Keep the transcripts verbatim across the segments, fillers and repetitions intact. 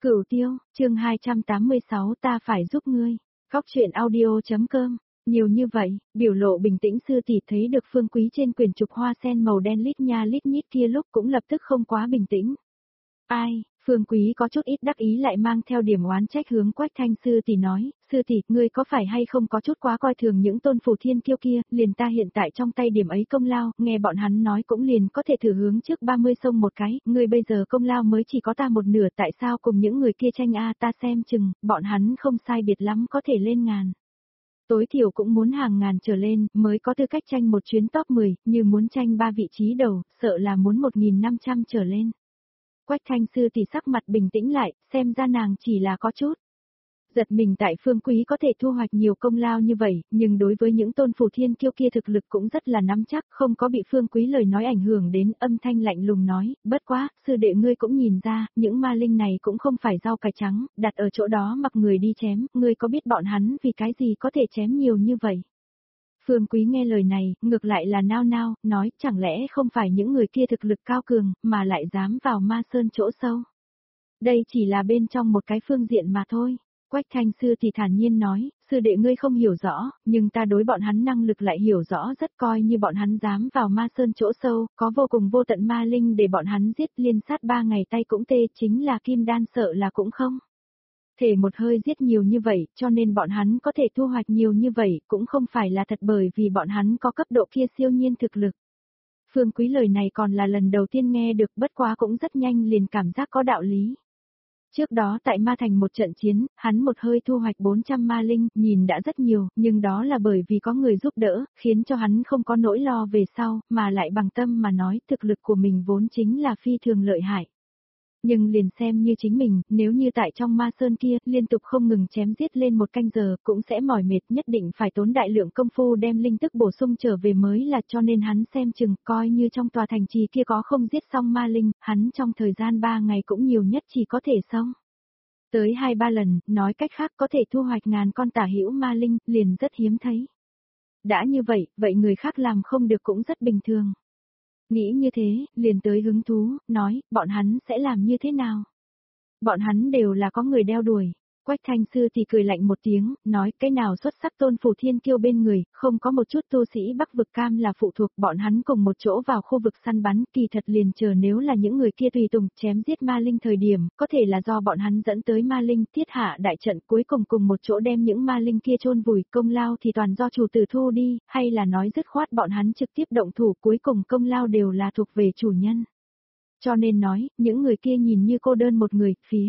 Cửu Tiêu, chương hai trăm tám mươi sáu ta phải giúp ngươi. Góc truyện audio.com. Nhiều như vậy, biểu lộ bình tĩnh sư tỷ thấy được Phương Quý trên quyển trục hoa sen màu đen lít nha lít nhít kia lúc cũng lập tức không quá bình tĩnh. Ai, Phương Quý có chút ít đắc ý lại mang theo điểm oán trách hướng Quách Thanh sư tỷ nói, sư tỷ, ngươi có phải hay không có chút quá coi thường những tôn phù thiên kiêu kia, liền ta hiện tại trong tay điểm ấy công lao, nghe bọn hắn nói cũng liền có thể thử hướng trước ba mươi sông một cái, ngươi bây giờ công lao mới chỉ có ta một nửa, tại sao cùng những người kia tranh a ta xem chừng, bọn hắn không sai biệt lắm có thể lên ngàn. Tối thiểu cũng muốn hàng ngàn trở lên, mới có tư cách tranh một chuyến top mười, như muốn tranh ba vị trí đầu, sợ là muốn một nghìn năm trăm trở lên. Quách Thanh sư thì sắc mặt bình tĩnh lại, xem ra nàng chỉ là có chút giật mình tại Phương Quý có thể thu hoạch nhiều công lao như vậy, nhưng đối với những tôn phù thiên kiêu kia thực lực cũng rất là nắm chắc, không có bị Phương Quý lời nói ảnh hưởng đến, âm thanh lạnh lùng nói, bất quá, sư đệ ngươi cũng nhìn ra, những ma linh này cũng không phải rau cải trắng, đặt ở chỗ đó mặc người đi chém, ngươi có biết bọn hắn vì cái gì có thể chém nhiều như vậy? Phương Quý nghe lời này, ngược lại là nao nao, nói chẳng lẽ không phải những người kia thực lực cao cường, mà lại dám vào ma sơn chỗ sâu. Đây chỉ là bên trong một cái phương diện mà thôi. Quách Thanh sư thì thản nhiên nói, sư đệ ngươi không hiểu rõ, nhưng ta đối bọn hắn năng lực lại hiểu rõ rất, coi như bọn hắn dám vào ma sơn chỗ sâu, có vô cùng vô tận ma linh để bọn hắn giết liên sát ba ngày tay cũng tê, chính là kim đan sợ là cũng không thể một hơi giết nhiều như vậy, cho nên bọn hắn có thể thu hoạch nhiều như vậy, cũng không phải là thật bởi vì bọn hắn có cấp độ kia siêu nhiên thực lực. Phương Quý lời này còn là lần đầu tiên nghe được, bất quá cũng rất nhanh liền cảm giác có đạo lý. Trước đó tại Ma Thành một trận chiến, hắn một hơi thu hoạch bốn trăm ma linh, nhìn đã rất nhiều, nhưng đó là bởi vì có người giúp đỡ, khiến cho hắn không có nỗi lo về sau, mà lại bằng tâm mà nói thực lực của mình vốn chính là phi thường lợi hại. Nhưng liền xem như chính mình, nếu như tại trong ma sơn kia, liên tục không ngừng chém giết lên một canh giờ, cũng sẽ mỏi mệt, nhất định phải tốn đại lượng công phu đem linh tức bổ sung trở về mới là, cho nên hắn xem chừng, coi như trong tòa thành trì kia có không giết xong ma linh, hắn trong thời gian ba ngày cũng nhiều nhất chỉ có thể xong. Tới hai ba lần, nói cách khác có thể thu hoạch ngàn con tả hữu ma linh, liền rất hiếm thấy. Đã như vậy, vậy người khác làm không được cũng rất bình thường. Nghĩ như thế, liền tới hứng thú, nói, bọn hắn sẽ làm như thế nào? Bọn hắn đều là có người đeo đuổi. Quách Thanh sư thì cười lạnh một tiếng, nói, cái nào xuất sắc tôn phù thiên kiêu bên người, không có một chút tu sĩ Bắc vực cam là phụ thuộc, bọn hắn cùng một chỗ vào khu vực săn bắn, kỳ thật liền chờ nếu là những người kia tùy tùng chém giết ma linh thời điểm, có thể là do bọn hắn dẫn tới ma linh thiết hạ đại trận, cuối cùng cùng một chỗ đem những ma linh kia chôn vùi, công lao thì toàn do chủ tử thu đi, hay là nói dứt khoát bọn hắn trực tiếp động thủ, cuối cùng công lao đều là thuộc về chủ nhân. Cho nên nói, những người kia nhìn như cô đơn một người, phía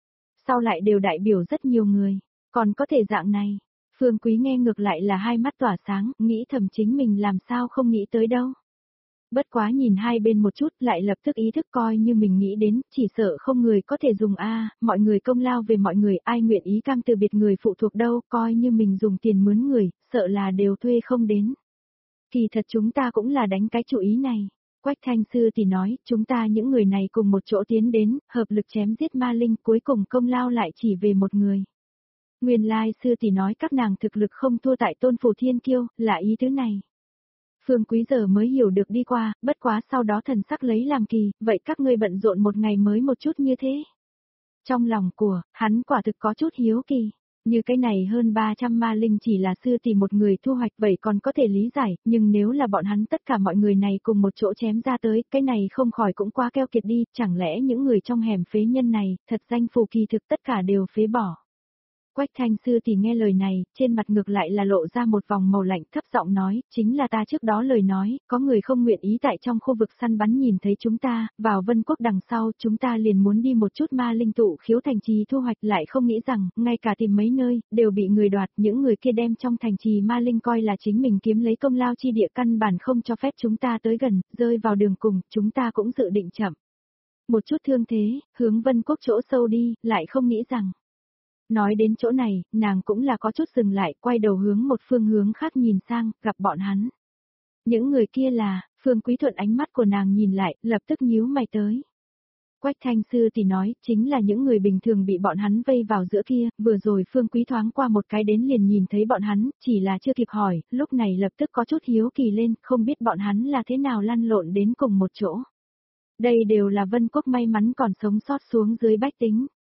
sau lại đều đại biểu rất nhiều người, còn có thể dạng này. Phương Quý nghe ngược lại là hai mắt tỏa sáng, nghĩ thầm chính mình làm sao không nghĩ tới đâu. Bất quá nhìn hai bên một chút lại lập tức ý thức coi như mình nghĩ đến, chỉ sợ không người có thể dùng a mọi người công lao về mọi người, ai nguyện ý cam từ biệt người phụ thuộc đâu, coi như mình dùng tiền mướn người, sợ là đều thuê không đến. Kỳ thật chúng ta cũng là đánh cái chủ ý này. Quách Thanh sư thì nói, chúng ta những người này cùng một chỗ tiến đến, hợp lực chém giết ma linh, cuối cùng công lao lại chỉ về một người. Nguyên lai sư thì nói các nàng thực lực không thua tại tôn phù thiên kiêu, là ý thứ này. Phương Quý giờ mới hiểu được đi qua, bất quá sau đó thần sắc lấy làm kỳ, vậy các ngươi bận rộn một ngày mới một chút như thế. Trong lòng của, hắn quả thực có chút hiếu kỳ. Như cái này hơn ba trăm ma linh chỉ là sư tỷ một người thu hoạch vậy còn có thể lý giải, nhưng nếu là bọn hắn tất cả mọi người này cùng một chỗ chém ra tới, cái này không khỏi cũng quá keo kiệt đi, chẳng lẽ những người trong hẻm phế nhân này, thật danh phù kỳ thực tất cả đều phế bỏ. Quách Thanh sư thì nghe lời này, trên mặt ngược lại là lộ ra một vòng màu lạnh, thấp giọng nói, chính là ta trước đó lời nói, có người không nguyện ý tại trong khu vực săn bắn nhìn thấy chúng ta, vào Vân Quốc đằng sau, chúng ta liền muốn đi một chút ma linh tụ khiếu thành trì thu hoạch, lại không nghĩ rằng, ngay cả tìm mấy nơi, đều bị người đoạt, những người kia đem trong thành trì ma linh coi là chính mình kiếm lấy công lao chi địa, căn bản không cho phép chúng ta tới gần, rơi vào đường cùng, chúng ta cũng dự định chậm một chút thương thế, hướng Vân Quốc chỗ sâu đi, lại không nghĩ rằng. Nói đến chỗ này, nàng cũng là có chút dừng lại, quay đầu hướng một phương hướng khác nhìn sang, gặp bọn hắn. Những người kia là, Phương Quý thuận ánh mắt của nàng nhìn lại, lập tức nhíu mày tới. Quách Thanh sư thì nói, chính là những người bình thường bị bọn hắn vây vào giữa kia, vừa rồi Phương Quý thoáng qua một cái đến liền nhìn thấy bọn hắn, chỉ là chưa kịp hỏi, lúc này lập tức có chút hiếu kỳ lên, không biết bọn hắn là thế nào lăn lộn đến cùng một chỗ. Đây đều là Vân Quốc may mắn còn sống sót xuống dưới bách tính.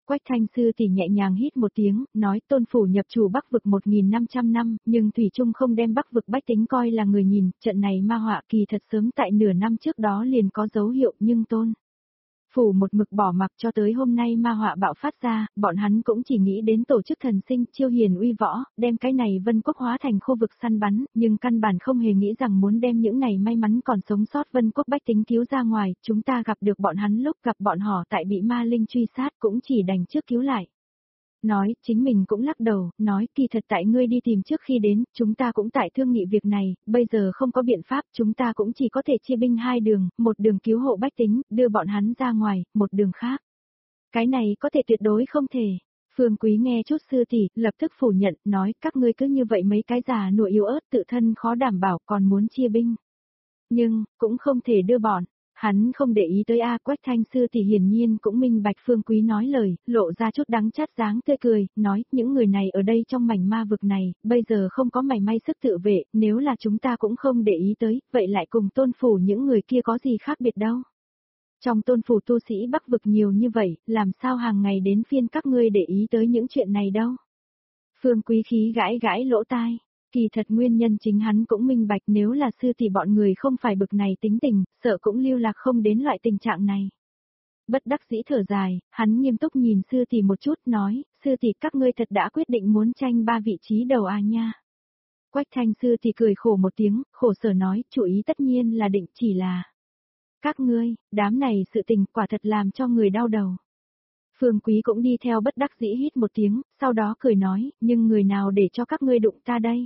Quách Thanh sư tỷ nhẹ nhàng hít một tiếng, nói tôn phủ nhập chủ Bắc vực một nghìn năm trăm năm, nhưng Thủy Trung không đem Bắc vực bách tính coi là người nhìn, trận này ma họa kỳ thật sớm tại nửa năm trước đó liền có dấu hiệu nhưng tôn phủ một mực bỏ mặc cho tới hôm nay ma họa bạo phát ra, bọn hắn cũng chỉ nghĩ đến tổ chức thần sinh chiêu hiền uy võ, đem cái này Vân Quốc hóa thành khu vực săn bắn, nhưng căn bản không hề nghĩ rằng muốn đem những này may mắn còn sống sót Vân Quốc bách tính cứu ra ngoài, chúng ta gặp được bọn hắn lúc gặp bọn họ tại bị ma linh truy sát cũng chỉ đành trước cứu lại. Nói, chính mình cũng lắc đầu, nói kỳ thật tại ngươi đi tìm trước khi đến, chúng ta cũng tại thương nghị việc này, bây giờ không có biện pháp, chúng ta cũng chỉ có thể chia binh hai đường, một đường cứu hộ bách tính, đưa bọn hắn ra ngoài, một đường khác. Cái này có thể tuyệt đối không thể. Phương Quý nghe chút sư tỷ, lập tức phủ nhận, nói các ngươi cứ như vậy mấy cái già nua yếu ớt tự thân khó đảm bảo còn muốn chia binh. Nhưng, cũng không thể đưa bọn. Hắn không để ý tới A Quách Thanh sư thì hiển nhiên cũng minh bạch Phương Quý nói lời, lộ ra chút đắng chát dáng tươi cười, nói, những người này ở đây trong mảnh ma vực này, bây giờ không có mảy may sức tự vệ, nếu là chúng ta cũng không để ý tới, vậy lại cùng tôn phủ những người kia có gì khác biệt đâu. Trong tôn phủ tu sĩ Bắc vực nhiều như vậy, làm sao hàng ngày đến phiên các ngươi để ý tới những chuyện này đâu. Phương Quý khí gãi gãi lỗ tai. Kỳ thật nguyên nhân chính hắn cũng minh bạch nếu là sư tỷ bọn người không phải bực này tính tình, sợ cũng lưu lạc không đến loại tình trạng này. Bất đắc dĩ thở dài, hắn nghiêm túc nhìn sư tỷ một chút nói, sư tỷ các ngươi thật đã quyết định muốn tranh ba vị trí đầu à nha. Quách Thanh sư tỷ cười khổ một tiếng, khổ sở nói, chủ ý tất nhiên là định chỉ là. Các ngươi, đám này sự tình quả thật làm cho người đau đầu. Phương Quý cũng đi theo bất đắc dĩ hít một tiếng, sau đó cười nói, nhưng người nào để cho các ngươi đụng ta đây?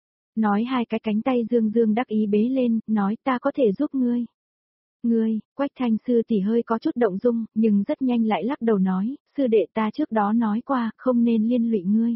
Nói hai cái cánh tay dương dương đắc ý bế lên, nói ta có thể giúp ngươi. Ngươi, Quách Thanh sư tỷ hơi có chút động dung, nhưng rất nhanh lại lắc đầu nói, sư đệ ta trước đó nói qua, không nên liên lụy ngươi.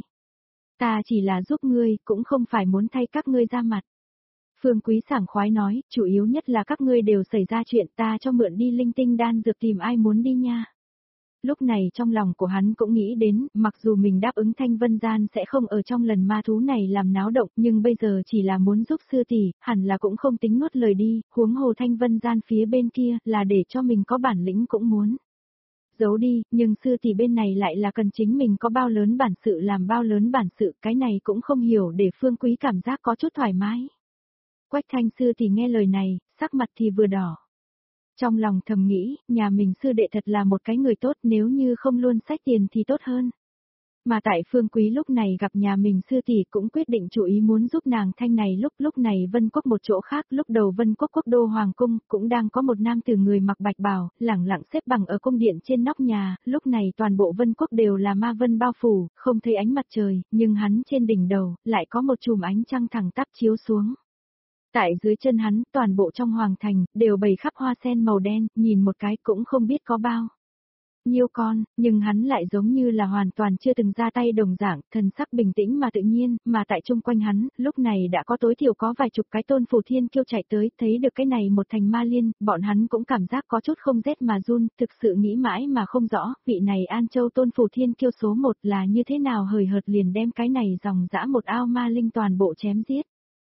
Ta chỉ là giúp ngươi, cũng không phải muốn thay các ngươi ra mặt. Phương Quý sảng khoái nói, chủ yếu nhất là các ngươi đều xảy ra chuyện ta cho mượn đi linh tinh đan dược tìm ai muốn đi nha. Lúc này trong lòng của hắn cũng nghĩ đến, mặc dù mình đáp ứng Thanh Vân Gian sẽ không ở trong lần ma thú này làm náo động, nhưng bây giờ chỉ là muốn giúp sư tỷ, hẳn là cũng không tính nuốt lời đi, huống hồ Thanh Vân Gian phía bên kia, là để cho mình có bản lĩnh cũng muốn. Giấu đi, nhưng sư tỷ bên này lại là cần chính mình có bao lớn bản sự làm bao lớn bản sự, cái này cũng không hiểu để Phương Quý cảm giác có chút thoải mái. Quách Thanh sư tỷ nghe lời này, sắc mặt thì vừa đỏ. Trong lòng thầm nghĩ, nhà mình sư đệ thật là một cái người tốt, nếu như không luôn xách tiền thì tốt hơn. Mà tại Phương Quý lúc này gặp nhà mình sư tỷ cũng quyết định chủ ý muốn giúp nàng thanh này lúc lúc này Vân Quốc một chỗ khác, lúc đầu Vân Quốc quốc đô Hoàng Cung cũng đang có một nam tử người mặc bạch bào, lẳng lặng xếp bằng ở cung điện trên nóc nhà, lúc này toàn bộ Vân Quốc đều là ma vân bao phủ, không thấy ánh mặt trời, nhưng hắn trên đỉnh đầu, lại có một chùm ánh trăng thẳng tắp chiếu xuống. Tại dưới chân hắn, toàn bộ trong hoàng thành, đều bày khắp hoa sen màu đen, nhìn một cái cũng không biết có bao nhiêu con, nhưng hắn lại giống như là hoàn toàn chưa từng ra tay đồng dạng, thần sắc bình tĩnh mà tự nhiên, mà tại chung quanh hắn, lúc này đã có tối thiểu có vài chục cái tôn phủ thiên kiêu chạy tới, thấy được cái này một thành ma liên, bọn hắn cũng cảm giác có chút không rét mà run, thực sự nghĩ mãi mà không rõ, vị này An Châu tôn phủ thiên kiêu số một là như thế nào hời hợt liền đem cái này dòng dã một ao ma linh toàn bộ chém giết.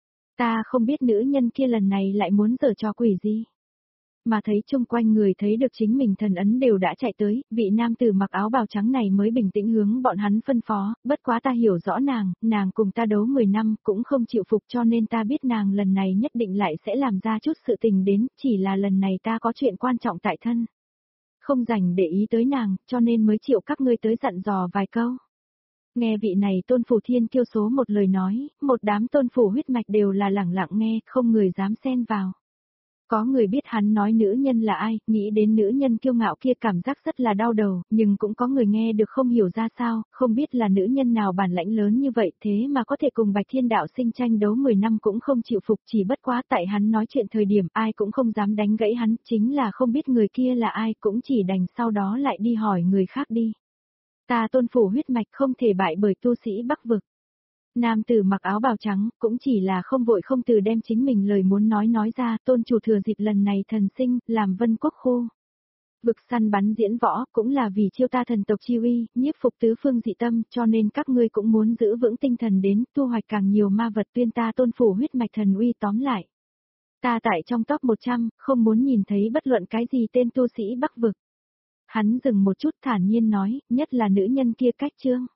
Ta không biết nữ nhân kia lần này lại muốn giở trò quỷ gì. Mà thấy chung quanh người thấy được chính mình thần ấn đều đã chạy tới, vị nam tử mặc áo bào trắng này mới bình tĩnh hướng bọn hắn phân phó, bất quá ta hiểu rõ nàng, nàng cùng ta đấu mười năm cũng không chịu phục cho nên ta biết nàng lần này nhất định lại sẽ làm ra chút sự tình đến, chỉ là lần này ta có chuyện quan trọng tại thân. Không dành để ý tới nàng, cho nên mới chịu các ngươi tới dặn dò vài câu. Nghe vị này tôn phủ thiên kiêu số một lời nói, một đám tôn phủ huyết mạch đều là lẳng lặng nghe, không người dám xen vào. Có người biết hắn nói nữ nhân là ai, nghĩ đến nữ nhân kiêu ngạo kia cảm giác rất là đau đầu, nhưng cũng có người nghe được không hiểu ra sao, không biết là nữ nhân nào bản lãnh lớn như vậy thế mà có thể cùng Bạch Thiên Đạo Sinh tranh đấu mười năm cũng không chịu phục, chỉ bất quá tại hắn nói chuyện thời điểm ai cũng không dám đánh gãy hắn, chính là không biết người kia là ai cũng chỉ đành sau đó lại đi hỏi người khác đi. Ta tôn phủ huyết mạch không thể bại bởi tu sĩ Bắc vực. Nam tử mặc áo bào trắng, cũng chỉ là không vội không từ đem chính mình lời muốn nói nói ra, tôn chủ thừa dịp lần này thần sinh, làm Vân Quốc khu. Vực săn bắn diễn võ, cũng là vì chiêu ta thần tộc chi uy, nhiếp phục tứ phương dị tâm, cho nên các ngươi cũng muốn giữ vững tinh thần đến, tu hoạch càng nhiều ma vật tuyên ta tôn phủ huyết mạch thần uy tóm lại. Ta tại trong top một trăm, không muốn nhìn thấy bất luận cái gì tên tu sĩ Bắc vực. Hắn dừng một chút thản nhiên nói, nhất là nữ nhân kia cách trương.